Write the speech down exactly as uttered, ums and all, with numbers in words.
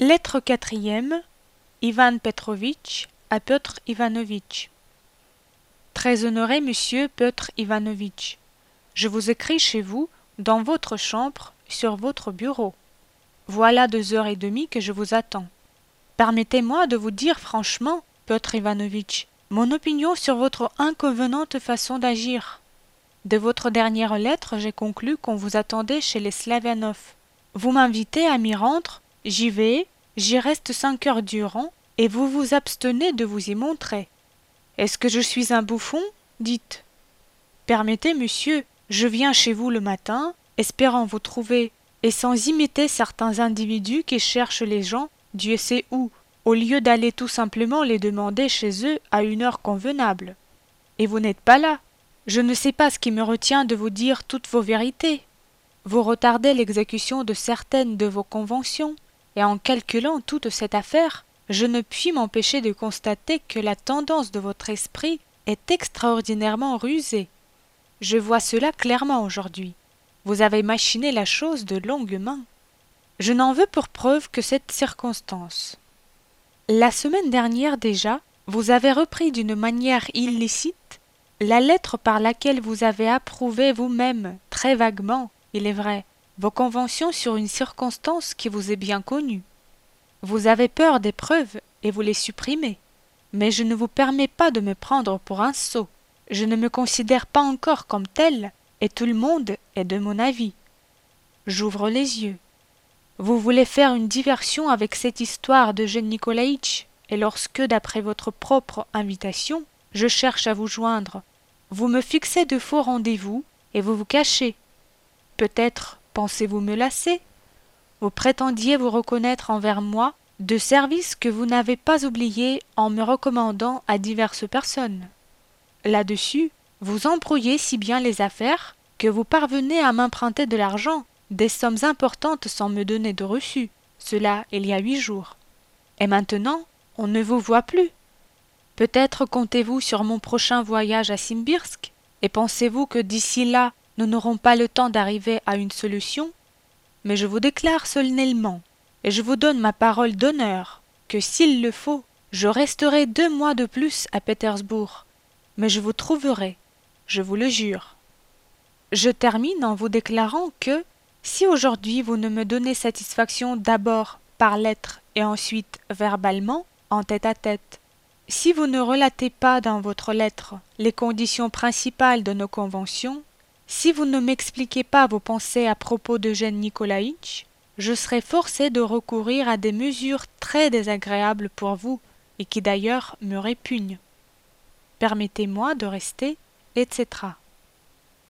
Lettre quatrième, Ivan Petrovitch à Piotr Ivanovitch. Très honoré monsieur Piotr Ivanovitch, je vous écris chez vous, dans votre chambre, sur votre bureau. Voilà deux heures et demie que je vous attends. Permettez-moi de vous dire franchement, Piotr Ivanovitch, mon opinion sur votre inconvenante façon d'agir. De votre dernière lettre, j'ai conclu qu'on vous attendait chez les Slavianov. Vous m'invitez à m'y rendre, j'y vais, j'y reste cinq heures durant, et vous vous abstenez de vous y montrer. Est-ce que je suis un bouffon? Dites. Permettez, monsieur, je viens chez vous le matin, espérant vous trouver, et sans imiter certains individus qui cherchent les gens, Dieu sait où, au lieu d'aller tout simplement les demander chez eux à une heure convenable. Et vous n'êtes pas là. Je ne sais pas ce qui me retient de vous dire toutes vos vérités. Vous retardez l'exécution de certaines de vos conventions, et en calculant toute cette affaire, je ne puis m'empêcher de constater que la tendance de votre esprit est extraordinairement rusée. Je vois cela clairement aujourd'hui. Vous avez machiné la chose de longue main. Je n'en veux pour preuve que cette circonstance. La semaine dernière déjà, vous avez repris d'une manière illicite la lettre par laquelle vous avez approuvé vous-même, très vaguement, il est vrai, vos conventions sur une circonstance qui vous est bien connue. Vous avez peur des preuves et vous les supprimez. Mais je ne vous permets pas de me prendre pour un sot. Je ne me considère pas encore comme tel, et tout le monde est de mon avis. J'ouvre les yeux. Vous voulez faire une diversion avec cette histoire d'Eugène Nicolaïtch, et lorsque, d'après votre propre invitation, je cherche à vous joindre, vous me fixez de faux rendez-vous, et vous vous cachez. Peut-être pensez-vous me lasser? Vous prétendiez vous reconnaître envers moi de services que vous n'avez pas oubliés en me recommandant à diverses personnes. Là-dessus, vous embrouillez si bien les affaires que vous parvenez à m'emprunter de l'argent, des sommes importantes sans me donner de reçu, cela il y a huit jours. Et maintenant, on ne vous voit plus. Peut-être comptez-vous sur mon prochain voyage à Simbirsk, et pensez-vous que d'ici là, nous n'aurons pas le temps d'arriver à une solution? Mais je vous déclare solennellement, et je vous donne ma parole d'honneur, que s'il le faut, je resterai deux mois de plus à Pétersbourg, mais je vous trouverai, je vous le jure. Je termine en vous déclarant que, si aujourd'hui vous ne me donnez satisfaction d'abord par lettre et ensuite verbalement, en tête-à-tête, si vous ne relatez pas dans votre lettre les conditions principales de nos conventions, si vous ne m'expliquez pas vos pensées à propos d'Eugène Nicolaïtch, je serai forcé de recourir à des mesures très désagréables pour vous et qui d'ailleurs me répugnent. Permettez-moi de rester, et cetera.